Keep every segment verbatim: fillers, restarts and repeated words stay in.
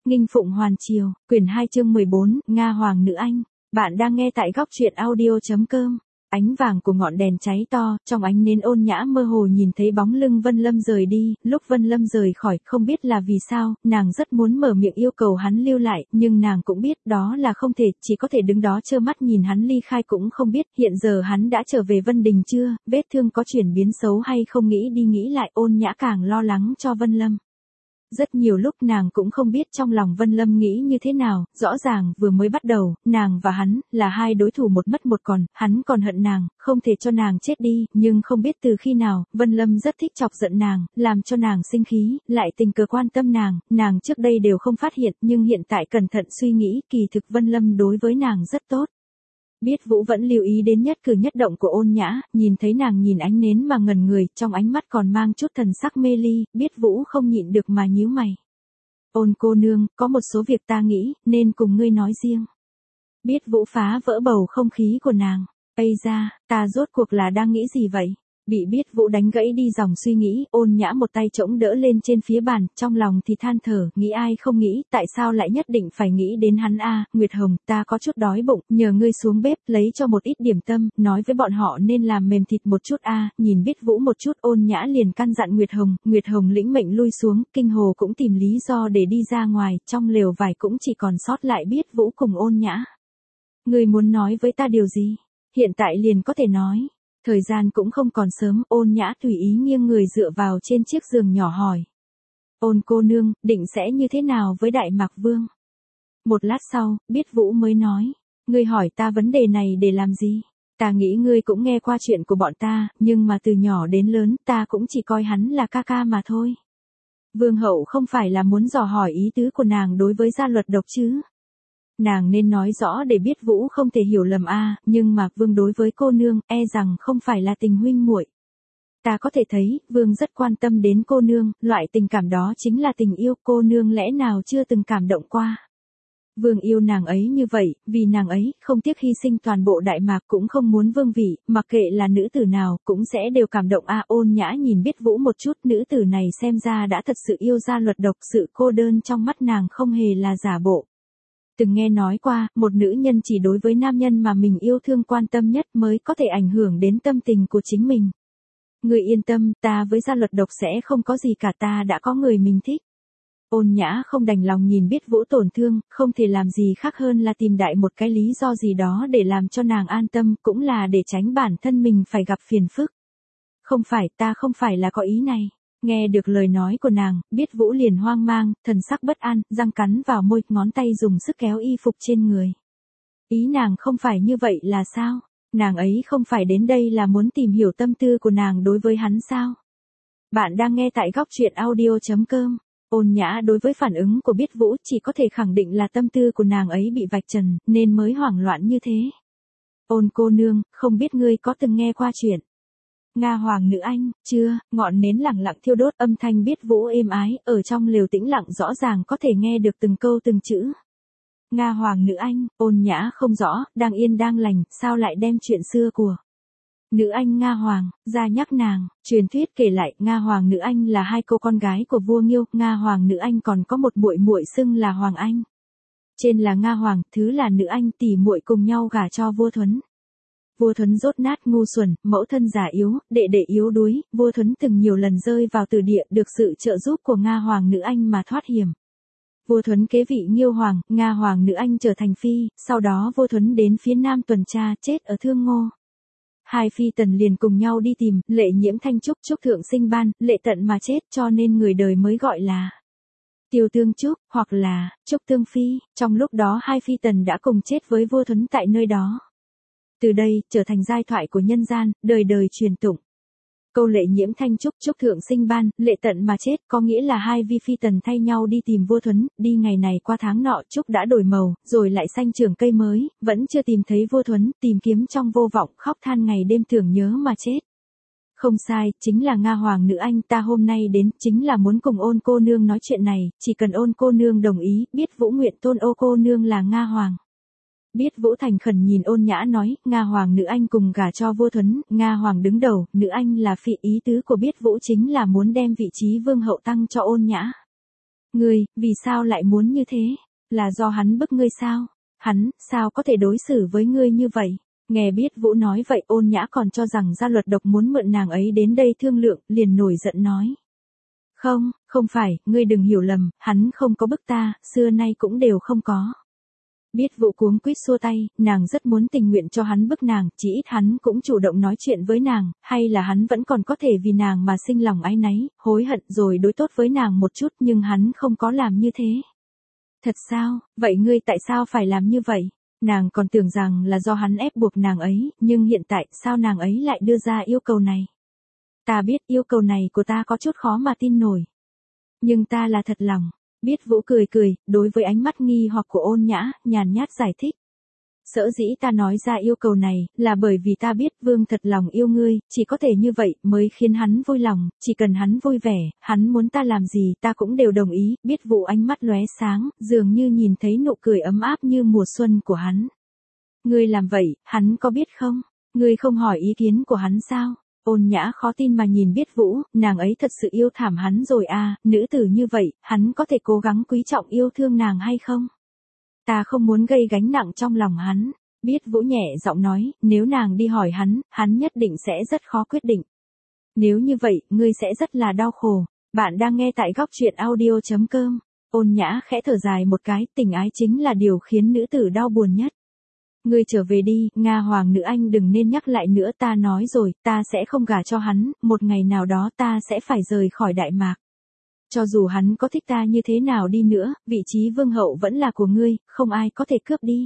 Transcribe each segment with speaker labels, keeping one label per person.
Speaker 1: Nghinh Phụng Hoàn Triều, quyển hai chương mười bốn, Nga Hoàng Nữ Anh. Bạn đang nghe tại góc truyện audio chấm com. Ánh vàng của ngọn đèn cháy to, trong ánh nến ôn nhã mơ hồ nhìn thấy bóng lưng Vân Lâm rời đi, lúc Vân Lâm rời khỏi, không biết là vì sao, nàng rất muốn mở miệng yêu cầu hắn lưu lại, nhưng nàng cũng biết đó là không thể, chỉ có thể đứng đó trơ mắt nhìn hắn ly khai cũng không biết, hiện giờ hắn đã trở về Vân Đình chưa, vết thương có chuyển biến xấu hay không nghĩ đi nghĩ lại, ôn nhã càng lo lắng cho Vân Lâm. Rất nhiều lúc nàng cũng không biết trong lòng Vân Lâm nghĩ như thế nào, rõ ràng vừa mới bắt đầu, nàng và hắn, là hai đối thủ một mất một còn, hắn còn hận nàng, không thể cho nàng chết đi, nhưng không biết từ khi nào, Vân Lâm rất thích chọc giận nàng, làm cho nàng sinh khí, lại tình cờ quan tâm nàng, nàng trước đây đều không phát hiện, nhưng hiện tại cẩn thận suy nghĩ, kỳ thực Vân Lâm đối với nàng rất tốt. Biết Vũ vẫn lưu ý đến nhất cử nhất động của ôn nhã, nhìn thấy nàng nhìn ánh nến mà ngẩn người, trong ánh mắt còn mang chút thần sắc mê ly, Biết Vũ không nhịn được mà nhíu mày. Ôn cô nương, có một số việc ta nghĩ, nên cùng ngươi nói riêng. Biết Vũ phá vỡ bầu không khí của nàng. Ây da, ta rốt cuộc là đang nghĩ gì vậy? Bị Biết Vũ đánh gãy đi dòng suy nghĩ, ôn nhã một tay trỗng đỡ lên trên phía bàn, trong lòng thì than thở, nghĩ ai không nghĩ, tại sao lại nhất định phải nghĩ đến hắn a? Nguyệt Hồng, ta có chút đói bụng, nhờ ngươi xuống bếp, lấy cho một ít điểm tâm, nói với bọn họ nên làm mềm thịt một chút a. Nhìn Biết Vũ một chút, ôn nhã liền căn dặn Nguyệt Hồng, Nguyệt Hồng lĩnh mệnh lui xuống, Kinh Hồ cũng tìm lý do để đi ra ngoài, trong lều vải cũng chỉ còn sót lại Biết Vũ cùng ôn nhã. Ngươi muốn nói với ta điều gì? Hiện tại liền có thể nói. Thời gian cũng không còn sớm, ôn nhã tùy ý nghiêng người dựa vào trên chiếc giường nhỏ hỏi. Ôn cô nương, định sẽ như thế nào với Đại Mạc Vương? Một lát sau, Biết Vũ mới nói. Ngươi hỏi ta vấn đề này để làm gì? Ta nghĩ ngươi cũng nghe qua chuyện của bọn ta, nhưng mà từ nhỏ đến lớn ta cũng chỉ coi hắn là ca ca mà thôi. Vương hậu không phải là muốn dò hỏi ý tứ của nàng đối với gia luật độc chứ? Nàng nên nói rõ để Biết Vũ không thể hiểu lầm a, nhưng mà Vương đối với cô nương, e rằng không phải là tình huynh muội. Ta có thể thấy, Vương rất quan tâm đến cô nương, loại tình cảm đó chính là tình yêu, cô nương lẽ nào chưa từng cảm động qua. Vương yêu nàng ấy như vậy, vì nàng ấy, không tiếc hy sinh toàn bộ Đại Mạc cũng không muốn vương vị, mặc kệ là nữ tử nào, cũng sẽ đều cảm động a. Ôn nhã nhìn Biết Vũ một chút, nữ tử này xem ra đã thật sự yêu gia luật độc, sự cô đơn trong mắt nàng không hề là giả bộ. Từng nghe nói qua, một nữ nhân chỉ đối với nam nhân mà mình yêu thương quan tâm nhất mới có thể ảnh hưởng đến tâm tình của chính mình. Người yên tâm, ta với gia luật độc sẽ không có gì cả, ta đã có người mình thích. Ôn nhã không đành lòng nhìn Biết Vũ tổn thương, không thể làm gì khác hơn là tìm đại một cái lý do gì đó để làm cho nàng an tâm, cũng là để tránh bản thân mình phải gặp phiền phức. Không phải, ta không phải là có ý này. Nghe được lời nói của nàng, Biết Vũ liền hoang mang, thần sắc bất an, răng cắn vào môi, ngón tay dùng sức kéo y phục trên người. Ý nàng không phải như vậy là sao? Nàng ấy không phải đến đây là muốn tìm hiểu tâm tư của nàng đối với hắn sao? Bạn đang nghe tại góc truyện audio chấm com. Ôn nhã đối với phản ứng của Biết Vũ chỉ có thể khẳng định là tâm tư của nàng ấy bị vạch trần, nên mới hoảng loạn như thế. Ôn cô nương, không biết ngươi có từng nghe qua chuyện Nga Hoàng Nữ Anh, chưa? Ngọn nến lặng lặng thiêu đốt, âm thanh Biết Vũ êm ái, ở trong lều tĩnh lặng rõ ràng có thể nghe được từng câu từng chữ. Nga Hoàng Nữ Anh, ôn nhã không rõ, đang yên đang lành, sao lại đem chuyện xưa của Nữ Anh Nga Hoàng ra nhắc nàng. Truyền thuyết kể lại, Nga Hoàng Nữ Anh là hai cô con gái của vua Nghiêu, Nga Hoàng Nữ Anh còn có một muội muội xưng là Hoàng Anh. Trên là Nga Hoàng, thứ là Nữ Anh, tỷ muội cùng nhau gả cho vua Thuấn. Vua Thuấn dốt nát ngu xuẩn, mẫu thân già yếu, đệ đệ yếu đuối, vua Thuấn từng nhiều lần rơi vào tử địa, được sự trợ giúp của Nga Hoàng Nữ Anh mà thoát hiểm. Vua Thuấn kế vị Nghiêu Hoàng, Nga Hoàng Nữ Anh trở thành phi, sau đó vua Thuấn đến phía nam tuần tra, chết ở Thương Ngô. Hai phi tần liền cùng nhau đi tìm, Lệ Nhiễm Thanh Trúc, Trúc Thượng Sinh Ban, Lệ Tận mà chết, cho nên người đời mới gọi là Tiêu Tương Trúc, hoặc là Trúc Tương Phi. Trong lúc đó hai phi tần đã cùng chết với vua Thuấn tại nơi đó. Từ đây, trở thành giai thoại của nhân gian, đời đời truyền tụng. Câu Lệ Nhiễm Thanh Trúc, Trúc Thượng Sinh Ban, Lệ Tận mà chết, có nghĩa là hai vi phi tần thay nhau đi tìm vua Thuấn, đi ngày này qua tháng nọ, Trúc đã đổi màu, rồi lại xanh trưởng cây mới, vẫn chưa tìm thấy vua Thuấn, tìm kiếm trong vô vọng, khóc than ngày đêm tưởng nhớ mà chết. Không sai, chính là Nga Hoàng Nữ Anh, ta hôm nay đến, chính là muốn cùng Ôn cô nương nói chuyện này, chỉ cần Ôn cô nương đồng ý, Biết Vũ nguyện tôn Ô cô nương là Nga Hoàng. Biết Vũ thành khẩn nhìn ôn nhã nói, Nga Hoàng Nữ Anh cùng gả cho vua Thuấn, Nga Hoàng đứng đầu, Nữ Anh là phi, ý tứ của Biết Vũ chính là muốn đem vị trí vương hậu tăng cho ôn nhã. Ngươi, vì sao lại muốn như thế? Là do hắn bức ngươi sao? Hắn, sao có thể đối xử với ngươi như vậy? Nghe biết Vũ nói vậy Ôn Nhã còn cho rằng gia luật độc muốn mượn nàng ấy đến đây thương lượng, liền nổi giận nói. Không, không phải, ngươi đừng hiểu lầm, hắn không có bức ta, xưa nay cũng đều không có. Biết Vũ cuống quýt xua tay, nàng rất muốn tình nguyện cho hắn bức nàng, chỉ ít hắn cũng chủ động nói chuyện với nàng, hay là hắn vẫn còn có thể vì nàng mà sinh lòng áy náy, hối hận rồi đối tốt với nàng một chút nhưng hắn không có làm như thế. Thật sao, vậy ngươi tại sao phải làm như vậy? Nàng còn tưởng rằng là do hắn ép buộc nàng ấy, nhưng hiện tại sao nàng ấy lại đưa ra yêu cầu này? Ta biết yêu cầu này của ta có chút khó mà tin nổi. Nhưng ta là thật lòng. Biết Vũ cười cười, đối với ánh mắt nghi hoặc của Ôn Nhã, nhàn nhát giải thích. Sở dĩ ta nói ra yêu cầu này, là bởi vì ta biết Vương thật lòng yêu ngươi, chỉ có thể như vậy mới khiến hắn vui lòng, chỉ cần hắn vui vẻ, hắn muốn ta làm gì ta cũng đều đồng ý. Biết Vũ ánh mắt lóe sáng, dường như nhìn thấy nụ cười ấm áp như mùa xuân của hắn. Ngươi làm vậy, hắn có biết không? Ngươi không hỏi ý kiến của hắn sao? Ôn Nhã khó tin mà nhìn Biết Vũ, nàng ấy thật sự yêu thảm hắn rồi à, nữ tử như vậy, hắn có thể cố gắng quý trọng yêu thương nàng hay không? Ta không muốn gây gánh nặng trong lòng hắn. Biết Vũ nhẹ giọng nói, nếu nàng đi hỏi hắn, hắn nhất định sẽ rất khó quyết định. Nếu như vậy, ngươi sẽ rất là đau khổ. Bạn đang nghe tại góc truyện audio chấm com. Ôn Nhã khẽ thở dài một cái, tình ái chính là điều khiến nữ tử đau buồn nhất. Ngươi trở về đi, Nga Hoàng nữ anh đừng nên nhắc lại nữa, ta nói rồi, ta sẽ không gả cho hắn, một ngày nào đó ta sẽ phải rời khỏi Đại Mạc. Cho dù hắn có thích ta như thế nào đi nữa, vị trí vương hậu vẫn là của ngươi, không ai có thể cướp đi.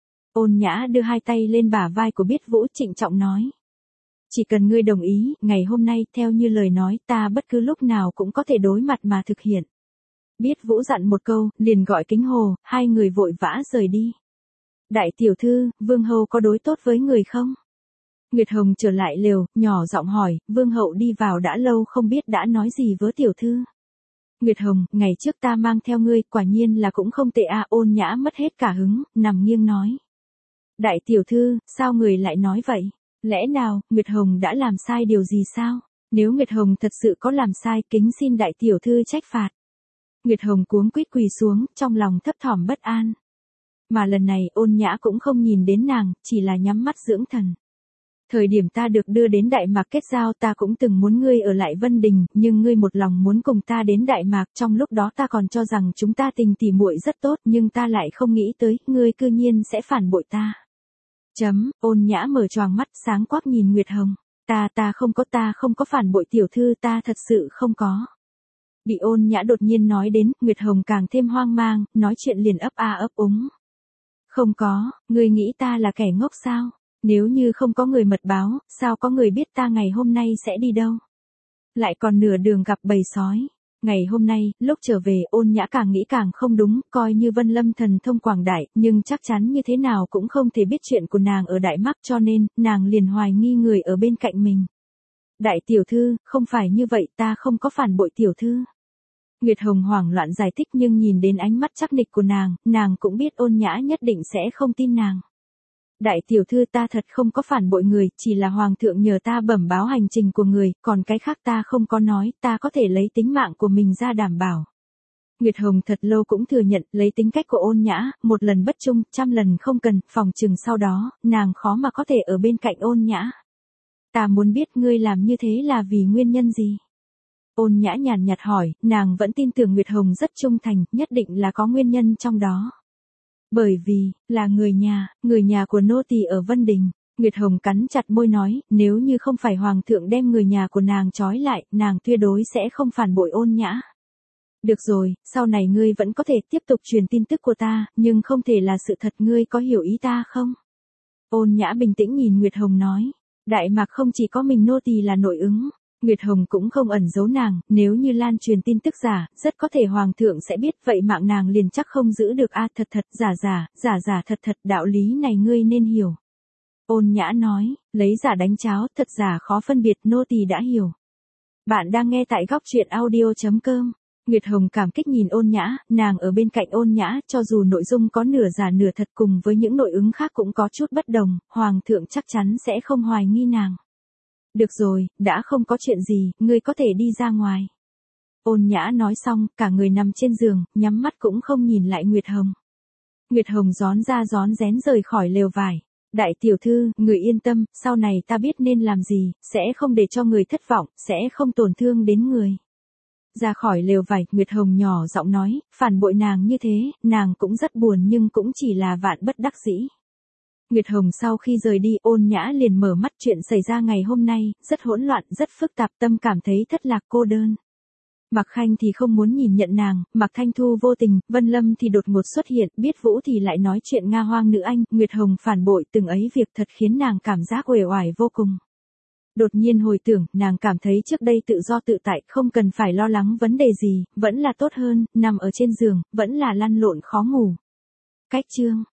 Speaker 1: Ôn Nhã đưa hai tay lên bả vai của Biết Vũ trịnh trọng nói. Chỉ cần ngươi đồng ý, ngày hôm nay, theo như lời nói, ta bất cứ lúc nào cũng có thể đối mặt mà thực hiện. Biết Vũ dặn một câu, liền gọi Kính Hồ, hai người vội vã rời đi. Đại tiểu thư, vương hậu có đối tốt với người không? Nguyệt Hồng trở lại lều, nhỏ giọng hỏi, vương hậu đi vào đã lâu không biết đã nói gì với tiểu thư. Nguyệt Hồng, ngày trước ta mang theo ngươi, quả nhiên là cũng không tệ à. Ôn Nhã mất hết cả hứng, nằm nghiêng nói. Đại tiểu thư, sao người lại nói vậy? Lẽ nào, Nguyệt Hồng đã làm sai điều gì sao? Nếu Nguyệt Hồng thật sự có làm sai, kính xin đại tiểu thư trách phạt. Nguyệt Hồng cuống quýt quỳ xuống, trong lòng thấp thỏm bất an. Mà lần này Ôn Nhã cũng không nhìn đến nàng, chỉ là nhắm mắt dưỡng thần. Thời điểm ta được đưa đến Đại Mạc kết giao ta cũng từng muốn ngươi ở lại Vân Đình, nhưng ngươi một lòng muốn cùng ta đến Đại Mạc, trong lúc đó ta còn cho rằng chúng ta tình tỉ muội rất tốt, nhưng ta lại không nghĩ tới, ngươi cư nhiên sẽ phản bội ta. Chấm, Ôn Nhã mở choàng mắt sáng quắc nhìn Nguyệt Hồng. Ta ta không có ta không có phản bội tiểu thư, ta thật sự không có. Bị Ôn Nhã đột nhiên nói đến, Nguyệt Hồng càng thêm hoang mang, nói chuyện liền ấp a ấp úng. Không có, ngươi nghĩ ta là kẻ ngốc sao? Nếu như không có người mật báo, sao có người biết ta ngày hôm nay sẽ đi đâu? Lại còn nửa đường gặp bầy sói. Ngày hôm nay, lúc trở về Ôn Nhã càng nghĩ càng không đúng, coi như Vân Lâm thần thông quảng đại, nhưng chắc chắn như thế nào cũng không thể biết chuyện của nàng ở Đại Mạc, cho nên, nàng liền hoài nghi người ở bên cạnh mình. Đại tiểu thư, không phải như vậy, ta không có phản bội tiểu thư. Nguyệt Hồng hoảng loạn giải thích nhưng nhìn đến ánh mắt chắc nịch của nàng, nàng cũng biết Ôn Nhã nhất định sẽ không tin nàng. Đại tiểu thư, ta thật không có phản bội người, chỉ là hoàng thượng nhờ ta bẩm báo hành trình của người, còn cái khác ta không có nói, ta có thể lấy tính mạng của mình ra đảm bảo. Nguyệt Hồng thật lâu cũng thừa nhận, lấy tính cách của Ôn Nhã, một lần bất trung, trăm lần không cần, phòng chừng sau đó, nàng khó mà có thể ở bên cạnh Ôn Nhã. Ta muốn biết ngươi làm như thế là vì nguyên nhân gì? Ôn Nhã nhàn nhạt hỏi, nàng vẫn tin tưởng Nguyệt Hồng rất trung thành, nhất định là có nguyên nhân trong đó. Bởi vì, là người nhà, người nhà của nô tỳ ở Vân Đình. Nguyệt Hồng cắn chặt môi nói, nếu như không phải hoàng thượng đem người nhà của nàng trói lại, nàng tuyệt đối sẽ không phản bội Ôn Nhã. Được rồi, sau này ngươi vẫn có thể tiếp tục truyền tin tức của ta, nhưng không thể là sự thật, ngươi có hiểu ý ta không? Ôn Nhã bình tĩnh nhìn Nguyệt Hồng nói, Đại Mạc không chỉ có mình nô tỳ là nội ứng. Nguyệt Hồng cũng không ẩn giấu nàng, nếu như lan truyền tin tức giả, rất có thể hoàng thượng sẽ biết, vậy mạng nàng liền chắc không giữ được a. À, thật thật, giả giả, giả giả thật thật, đạo lý này ngươi nên hiểu. Ôn Nhã nói, lấy giả đánh cháo, thật giả khó phân biệt, nô tỳ đã hiểu. Bạn đang nghe tại góc truyện audio chấm com. Nguyệt Hồng cảm kích nhìn Ôn Nhã, nàng ở bên cạnh Ôn Nhã, cho dù nội dung có nửa giả nửa thật cùng với những nội ứng khác cũng có chút bất đồng, hoàng thượng chắc chắn sẽ không hoài nghi nàng. Được rồi, đã không có chuyện gì, ngươi có thể đi ra ngoài. Ôn Nhã nói xong, cả người nằm trên giường, nhắm mắt cũng không nhìn lại Nguyệt Hồng. Nguyệt Hồng rón ra rón rén rời khỏi lều vải. Đại tiểu thư, người yên tâm, sau này ta biết nên làm gì, sẽ không để cho người thất vọng, sẽ không tổn thương đến người. Ra khỏi lều vải, Nguyệt Hồng nhỏ giọng nói, phản bội nàng như thế, nàng cũng rất buồn nhưng cũng chỉ là vạn bất đắc dĩ. Nguyệt Hồng sau khi rời đi, Ôn Nhã liền mở mắt, chuyện xảy ra ngày hôm nay, rất hỗn loạn, rất phức tạp, tâm cảm thấy thất lạc cô đơn. Mạc Khanh thì không muốn nhìn nhận nàng, Mạc Thanh Thu vô tình, Vân Lâm thì đột ngột xuất hiện, Biết Vũ thì lại nói chuyện Nga Hoang nữ anh, Nguyệt Hồng phản bội, từng ấy việc thật khiến nàng cảm giác uể oải vô cùng. Đột nhiên hồi tưởng, nàng cảm thấy trước đây tự do tự tại, không cần phải lo lắng vấn đề gì, vẫn là tốt hơn, nằm ở trên giường, vẫn là lăn lộn khó ngủ. Cách chương